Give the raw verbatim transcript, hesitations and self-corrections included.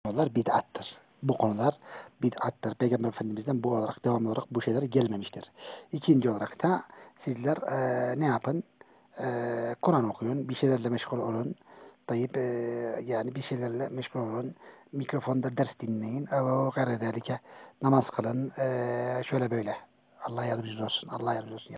konular bid'attır. Bu konular bid'attır. Peygamber Efendimiz'den bu olarak, devam olarak bu şeyler gelmemiştir. İkinci olarak da sizler e, ne yapın? E, Kur'an okuyun, bir şeylerle meşgul olun. Tayyip, e, yani bir şeylerle meşgul olun. Mikrofonda ders dinleyin. O gayredelike namaz kılın. E, şöyle böyle. Allah yardımcınız olsun. Allah yardımcınız olsun.